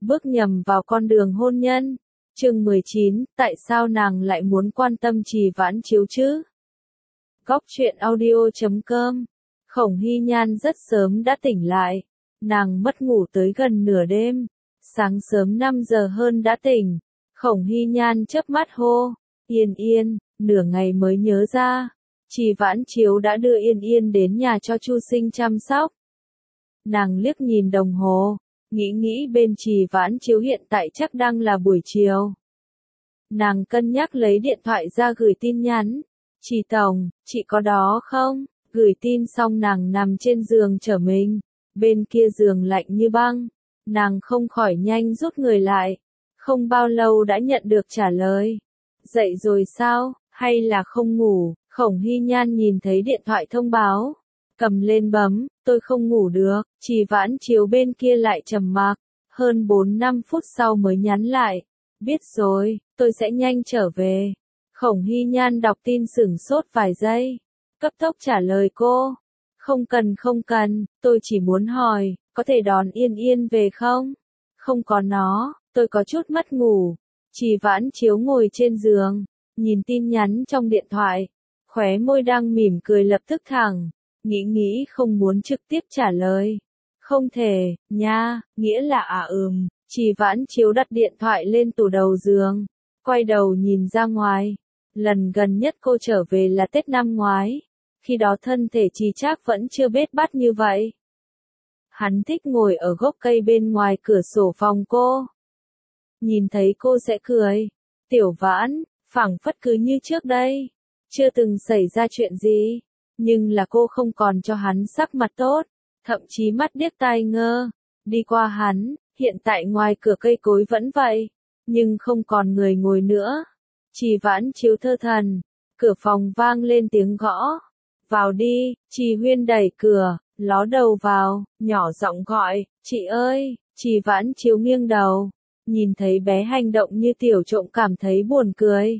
bước nhầm vào con đường hôn nhân. Chương 19, tại sao nàng lại muốn quan tâm Trì Vãn Chiếu chứ? Góc truyện audio.com. Khổng Hy Nhan rất sớm đã tỉnh lại. Nàng mất ngủ tới gần nửa đêm. Sáng sớm 5 giờ hơn đã tỉnh. Khổng Hy Nhan chớp mắt hô. Yên Yên, nửa ngày mới nhớ ra. Trì Vãn Chiếu đã đưa Yên Yên đến nhà cho Chu Sinh chăm sóc. Nàng liếc nhìn đồng hồ. Nghĩ bên Trì Vãn Chiếu hiện tại chắc đang là buổi chiều. Nàng cân nhắc lấy điện thoại ra gửi tin nhắn. Trì Tổng, chị có đó không? Gửi tin xong nàng nằm trên giường trở mình. Bên kia giường lạnh như băng. Nàng không khỏi nhanh rút người lại. Không bao lâu đã nhận được trả lời. Dậy rồi sao, hay là không ngủ? Khổng Hy Nhan nhìn thấy điện thoại thông báo. Cầm lên bấm, tôi không ngủ được. Trì Vãn Chiếu bên kia lại trầm mặc. Hơn 4-5 phút sau mới nhắn lại. Biết rồi, tôi sẽ nhanh trở về. Khổng Hy Nhan đọc tin sửng sốt vài giây. Cấp tốc trả lời cô. Không cần, tôi chỉ muốn hỏi, có thể đón Yên Yên về không? Không có nó, tôi có chút mất ngủ. Trì Vãn Chiếu ngồi trên giường, nhìn tin nhắn trong điện thoại. Khóe môi đang mỉm cười lập tức thẳng. Nghĩ không muốn trực tiếp trả lời. Không thể, nha, nghĩa là Trì Vãn Chiếu đặt điện thoại lên tủ đầu giường. Quay đầu nhìn ra ngoài. Lần gần nhất cô trở về là Tết năm ngoái. Khi đó thân thể Trì Trác vẫn chưa bết bát như vậy. Hắn thích ngồi ở gốc cây bên ngoài cửa sổ phòng cô. Nhìn thấy cô sẽ cười. Tiểu Vãn, phảng phất cứ như trước đây. Chưa từng xảy ra chuyện gì. Nhưng là cô không còn cho hắn sắc mặt tốt. Thậm chí mắt điếc tai ngơ. Đi qua hắn, hiện tại ngoài cửa cây cối vẫn vậy. Nhưng không còn người ngồi nữa. Trì Vãn Chiếu thơ thần. Cửa phòng vang lên tiếng gõ. Vào đi, Trì Huyên đẩy cửa, ló đầu vào, nhỏ giọng gọi, chị ơi. Trì Vãn Chiếu nghiêng đầu. Nhìn thấy bé hành động như tiểu trộm cảm thấy buồn cười.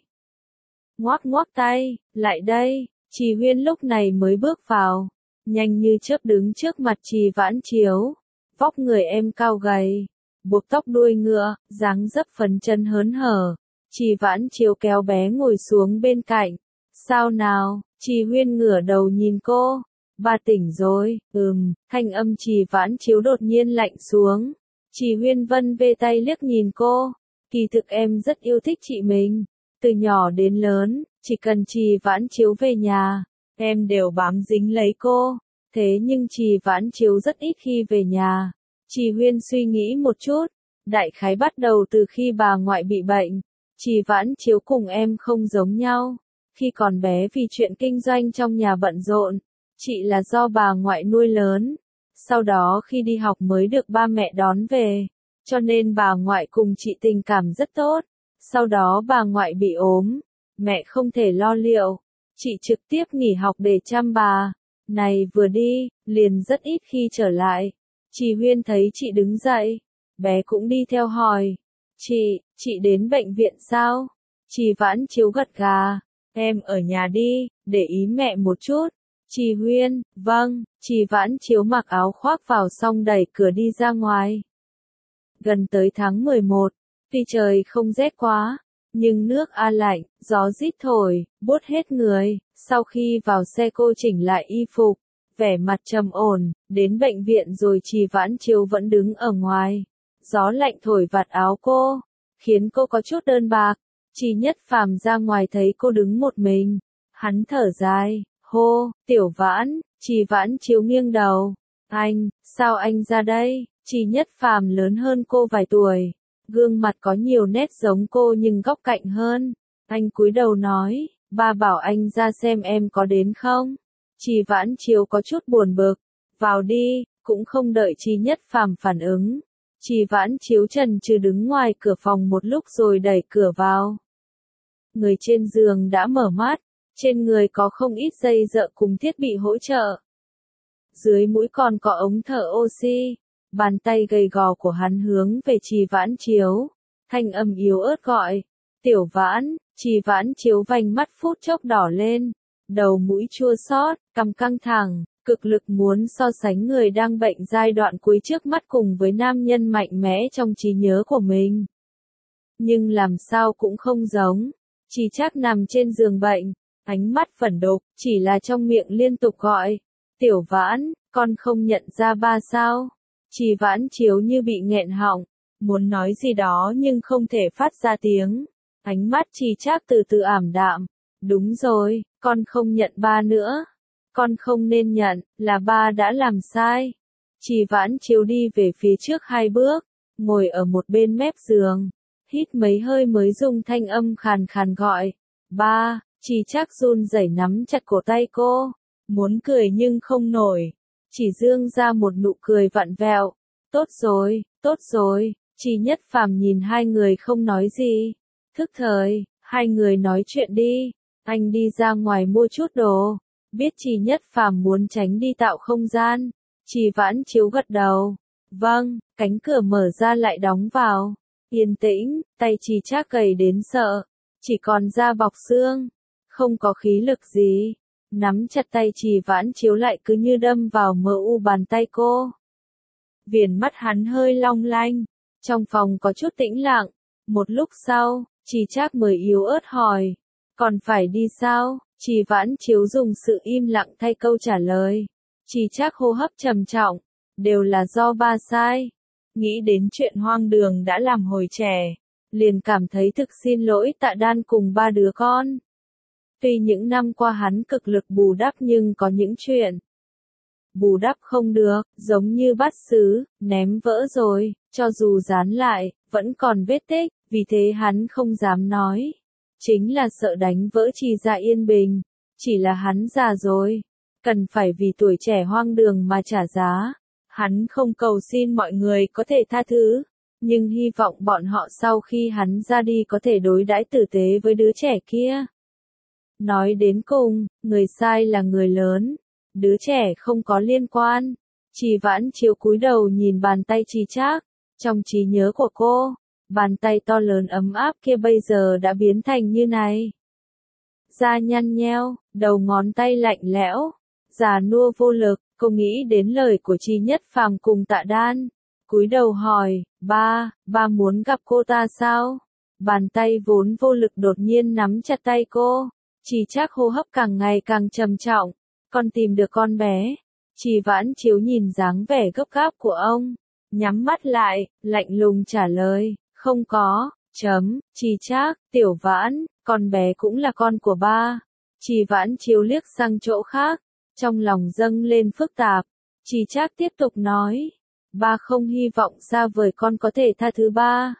Ngoắc tay, lại đây. Trì Huyên lúc này mới bước vào. Nhanh như chớp đứng trước mặt Trì Vãn Chiếu. Vóc người em cao gầy. Buộc tóc đuôi ngựa, dáng dấp phấn chân hớn hở. Trì Vãn Chiếu kéo bé ngồi xuống bên cạnh. Sao nào? Trì Huyên ngửa đầu nhìn cô. Bà tỉnh rồi, thanh âm Trì Vãn Chiếu đột nhiên lạnh xuống. Trì Huyên vân vê tay liếc nhìn cô. Kỳ thực em rất yêu thích chị mình. Từ nhỏ đến lớn, chỉ cần Trì Vãn Chiếu về nhà, em đều bám dính lấy cô. Thế nhưng Trì Vãn Chiếu rất ít khi về nhà. Trì Huyên suy nghĩ một chút. Đại khái bắt đầu từ khi bà ngoại bị bệnh. Trì Vãn Chiếu cùng em không giống nhau. Khi còn bé vì chuyện kinh doanh trong nhà bận rộn, chị là do bà ngoại nuôi lớn. Sau đó khi đi học mới được ba mẹ đón về. Cho nên bà ngoại cùng chị tình cảm rất tốt. Sau đó bà ngoại bị ốm. Mẹ không thể lo liệu. Chị trực tiếp nghỉ học để chăm bà. Này vừa đi, liền rất ít khi trở lại. Trì Huyên thấy chị đứng dậy. Bé cũng đi theo hỏi. Chị đến bệnh viện sao? Trì Vãn Chiếu gật gà. Em ở nhà đi, để ý mẹ một chút. Trì Huyên, vâng. Trì Vãn Chiếu mặc áo khoác vào xong đẩy cửa đi ra ngoài. Gần tới tháng 11, tuy trời không rét quá, nhưng nước lạnh, gió rít thổi, buốt hết người. Sau khi vào xe cô chỉnh lại y phục, vẻ mặt trầm ổn, đến bệnh viện rồi Trì Vãn Chiếu vẫn đứng ở ngoài. Gió lạnh thổi vạt áo cô, khiến cô có chút đơn bạc. Trì Nhất Phàm ra ngoài thấy cô đứng một mình. Hắn thở dài, hô, Tiểu Vãn. Trì Vãn Chiếu nghiêng đầu. Sao anh ra đây? Trì Nhất Phàm lớn hơn cô vài tuổi. Gương mặt có nhiều nét giống cô nhưng góc cạnh hơn. Anh cúi đầu nói, ba bảo anh ra xem em có đến không? Trì Vãn Chiếu có chút buồn bực. Vào đi, cũng không đợi Trì Nhất Phàm phản ứng. Trì Vãn Chiếu chần chừ đứng ngoài cửa phòng một lúc rồi đẩy cửa vào. Người trên giường đã mở mắt. Trên người có không ít dây dợ cùng thiết bị hỗ trợ. Dưới mũi còn có ống thở oxy. Bàn tay gầy gò của hắn hướng về Trì Vãn Chiếu. Thanh âm yếu ớt gọi. Tiểu Vãn. Trì Vãn Chiếu vành mắt phút chốc đỏ lên. Đầu mũi chua xót, cằm căng thẳng. Cực lực muốn so sánh người đang bệnh giai đoạn cuối trước mắt cùng với nam nhân mạnh mẽ trong trí nhớ của mình. Nhưng làm sao cũng không giống. Chỉ chắc nằm trên giường bệnh, ánh mắt phẫn đục, chỉ là trong miệng liên tục gọi. Tiểu Vãn, con không nhận ra ba sao? Chỉ Vãn Chiếu như bị nghẹn họng, muốn nói gì đó nhưng không thể phát ra tiếng. Ánh mắt Chỉ Trác từ từ ảm đạm. Đúng rồi, con không nhận ba nữa. Con không nên nhận, là ba đã làm sai. Chỉ Vãn Chiếu đi về phía trước 2 bước, ngồi ở một bên mép giường, hít mấy hơi mới dùng thanh âm khàn khàn gọi. Ba, Chỉ Trác run rẩy nắm chặt cổ tay cô, muốn cười nhưng không nổi. Chỉ dương ra một nụ cười vặn vẹo. Tốt rồi, Chỉ Nhất Phàm nhìn hai người không nói gì. Thức thời, hai người nói chuyện đi. Anh đi ra ngoài mua chút đồ. Biết Chỉ Nhất Phàm muốn tránh đi tạo không gian. Chỉ Vãn Chiếu gật đầu. Vâng, cánh cửa mở ra lại đóng vào. Yên tĩnh, tay Chỉ Trác gầy đến sợ. Chỉ còn da bọc xương. Không có khí lực gì. Nắm chặt tay Chỉ Vãn Chiếu lại cứ như đâm vào mờ u bàn tay cô. Viền mắt hắn hơi long lanh. Trong phòng có chút tĩnh lặng. Một lúc sau, Chỉ Trác mới yếu ớt hỏi. Còn phải đi sao? Chỉ Vãn Chiếu dùng sự im lặng thay câu trả lời. Chỉ Trác hô hấp trầm trọng. Đều là do ba sai. Nghĩ đến chuyện hoang đường đã làm hồi trẻ. Liền cảm thấy thực xin lỗi Tạ Đan cùng 3 đứa con. Tuy những năm qua hắn cực lực bù đắp nhưng có những chuyện bù đắp không được, giống như bát sứ, ném vỡ rồi, cho dù dán lại, vẫn còn vết tích, vì thế hắn không dám nói. Chính là sợ đánh vỡ Trì gia yên bình. Chỉ là hắn già rồi, cần phải vì tuổi trẻ hoang đường mà trả giá. Hắn không cầu xin mọi người có thể tha thứ, nhưng hy vọng bọn họ sau khi hắn ra đi có thể đối đãi tử tế với đứa trẻ kia. Nói đến cùng, người sai là người lớn, đứa trẻ không có liên quan. Chỉ Vãn Chiếu cúi đầu nhìn bàn tay Chỉ Trác, trong trí nhớ của cô, bàn tay to lớn ấm áp kia bây giờ đã biến thành như này. Da nhăn nheo, đầu ngón tay lạnh lẽo, già nua vô lực, cô nghĩ đến lời của Chỉ Nhất Phàm cùng Tạ Đan. Cúi đầu hỏi, ba muốn gặp cô ta sao? Bàn tay vốn vô lực đột nhiên nắm chặt tay cô. Chỉ Trác hô hấp càng ngày càng trầm trọng. Con tìm được con bé. Chỉ Vãn Chiếu nhìn dáng vẻ gấp gáp của ông, nhắm mắt lại, lạnh lùng trả lời, không có, Chỉ Trác, Tiểu Vãn, con bé cũng là con của ba. Chỉ Vãn Chiếu liếc sang chỗ khác, trong lòng dâng lên phức tạp. Chỉ Trác tiếp tục nói, ba không hy vọng xa vời con có thể tha thứ ba.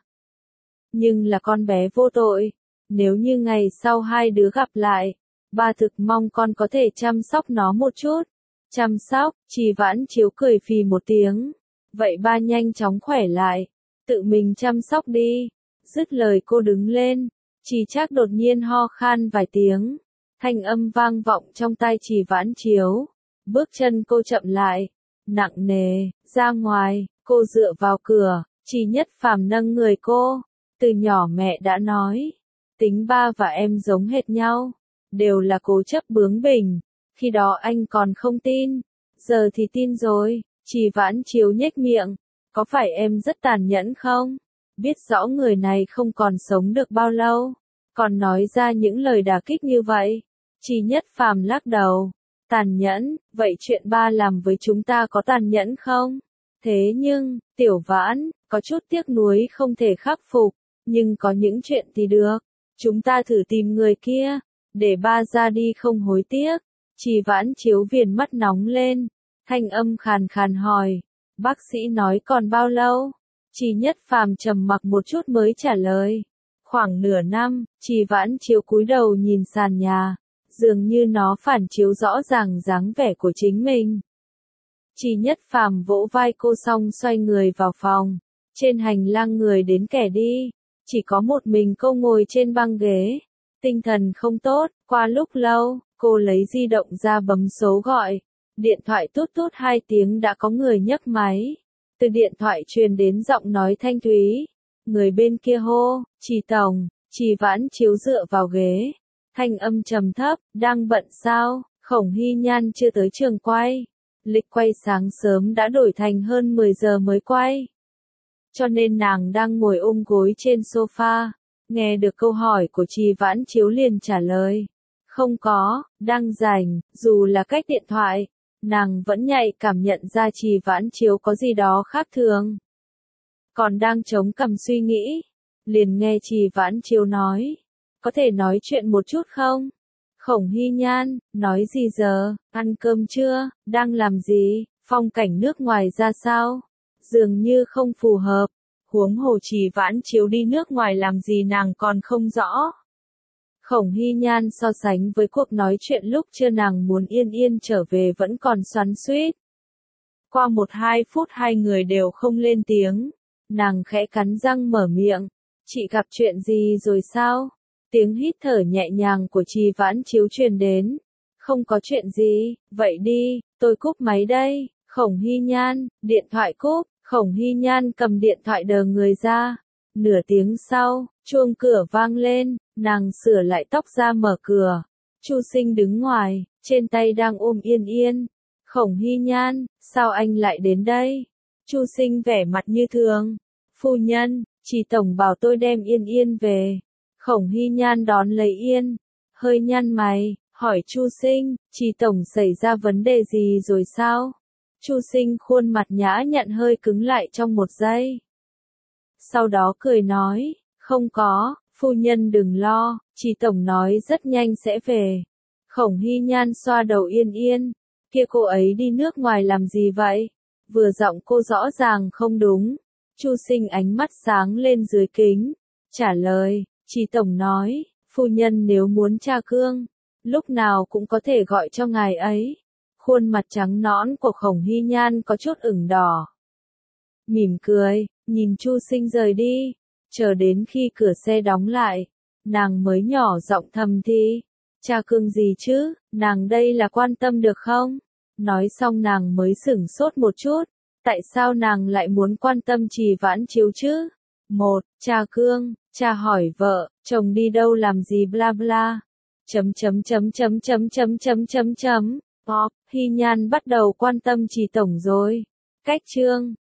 Nhưng là con bé vô tội. Nếu như ngày sau hai đứa gặp lại, ba thực mong con có thể chăm sóc nó một chút. Chăm sóc, Chỉ Vãn Chiếu cười phì một tiếng. Vậy ba nhanh chóng khỏe lại, tự mình chăm sóc đi. Dứt lời cô đứng lên, Chỉ Trác đột nhiên ho khan vài tiếng. Thanh âm vang vọng trong tai Chỉ Vãn Chiếu. Bước chân cô chậm lại, nặng nề, ra ngoài, cô dựa vào cửa, Chỉ Nhất Phàm nâng người cô. Từ nhỏ mẹ đã nói, tính ba và em giống hệt nhau, đều là cố chấp bướng bỉnh. Khi đó anh còn không tin, giờ thì tin rồi. Chỉ Vãn Chiếu nhếch miệng, có phải em rất tàn nhẫn không? Biết rõ người này không còn sống được bao lâu, còn nói ra những lời đả kích như vậy. Chỉ Nhất Phàm lắc đầu, tàn nhẫn, vậy chuyện ba làm với chúng ta có tàn nhẫn không? Thế nhưng, Tiểu Vãn, có chút tiếc nuối không thể khắc phục, nhưng có những chuyện thì được. Chúng ta thử tìm người kia, để ba ra đi không hối tiếc. Chỉ Vãn Chiếu viền mắt nóng lên, thanh âm khàn khàn hỏi, bác sĩ nói còn bao lâu? Chỉ Nhất Phàm trầm mặc một chút mới trả lời, khoảng nửa năm. Chỉ Vãn Chiếu cúi đầu nhìn sàn nhà, dường như nó phản chiếu rõ ràng dáng vẻ của chính mình. Chỉ Nhất Phàm vỗ vai cô xong xoay người vào phòng. Trên hành lang người đến kẻ đi, chỉ có một mình cô ngồi trên băng ghế. Tinh thần không tốt, qua lúc lâu, cô lấy di động ra bấm số gọi. Điện thoại tút tút 2 tiếng đã có người nhấc máy. Từ điện thoại truyền đến giọng nói thanh thúy. Người bên kia hô, Chỉ tổng. Chỉ Vãn Chiếu dựa vào ghế. Thanh âm trầm thấp, đang bận sao? Khổng Hy Nhan chưa tới trường quay. Lịch quay sáng sớm đã đổi thành hơn 10 giờ mới quay. Cho nên nàng đang ngồi ôm gối trên sofa, nghe được câu hỏi của Trì Vãn Chiếu liền trả lời. Không có, đang rảnh, dù là cách điện thoại, nàng vẫn nhạy cảm nhận ra Trì Vãn Chiếu có gì đó khác thường. Còn đang chống cằm suy nghĩ, liền nghe Trì Vãn Chiếu nói, có thể nói chuyện một chút không? Khổng Hy Nhan, nói gì giờ, ăn cơm chưa, đang làm gì, phong cảnh nước ngoài ra sao? Dường như không phù hợp, huống hồ Trì Vãn Chiếu đi nước ngoài làm gì nàng còn không rõ. Khổng Hy Nhan so sánh với cuộc nói chuyện lúc chưa nàng muốn Yên Yên trở về vẫn còn xoắn xuýt. Qua 1-2 phút hai người đều không lên tiếng, nàng khẽ cắn răng mở miệng, chị gặp chuyện gì rồi sao? Tiếng hít thở nhẹ nhàng của Trì Vãn Chiếu truyền đến. Không có chuyện gì, vậy đi, tôi cúp máy đây. Khổng Hy Nhan, điện thoại cúp, Khổng Hy Nhan cầm điện thoại đờ người ra. Nửa tiếng sau, chuông cửa vang lên, nàng sửa lại tóc ra mở cửa. Chu Sinh đứng ngoài, trên tay đang ôm Yên Yên. Khổng Hy Nhan, sao anh lại đến đây? Chu Sinh vẻ mặt như thường. Phu nhân, Trì tổng bảo tôi đem Yên Yên về. Khổng Hy Nhan đón lấy Yên, hơi nhăn mày, hỏi Chu Sinh, Trì tổng xảy ra vấn đề gì rồi sao? Chu Sinh khuôn mặt nhã nhặn hơi cứng lại trong một giây. Sau đó cười nói, không có, phu nhân đừng lo, Trì tổng nói rất nhanh sẽ về. Khổng Hy Nhan xoa đầu Yên Yên, kia cô ấy đi nước ngoài làm gì vậy? Vừa giọng cô rõ ràng không đúng. Chu Sinh ánh mắt sáng lên dưới kính, trả lời. Trì tổng nói, phu nhân nếu muốn tra cương, lúc nào cũng có thể gọi cho ngài ấy. Khuôn mặt trắng nõn của Khổng Hy Nhan có chút ửng đỏ. Mỉm cười, nhìn Chu Sinh rời đi, chờ đến khi cửa xe đóng lại, nàng mới nhỏ giọng thầm thì, tra cương gì chứ, nàng đây là quan tâm được không? Nói xong nàng mới sửng sốt một chút, tại sao nàng lại muốn quan tâm Trì Vãn Chiếu chứ? Tra cương. Cha hỏi vợ, chồng đi đâu làm gì bla bla. Hy Nhan bắt đầu quan tâm Trì tổng rồi. Cách chương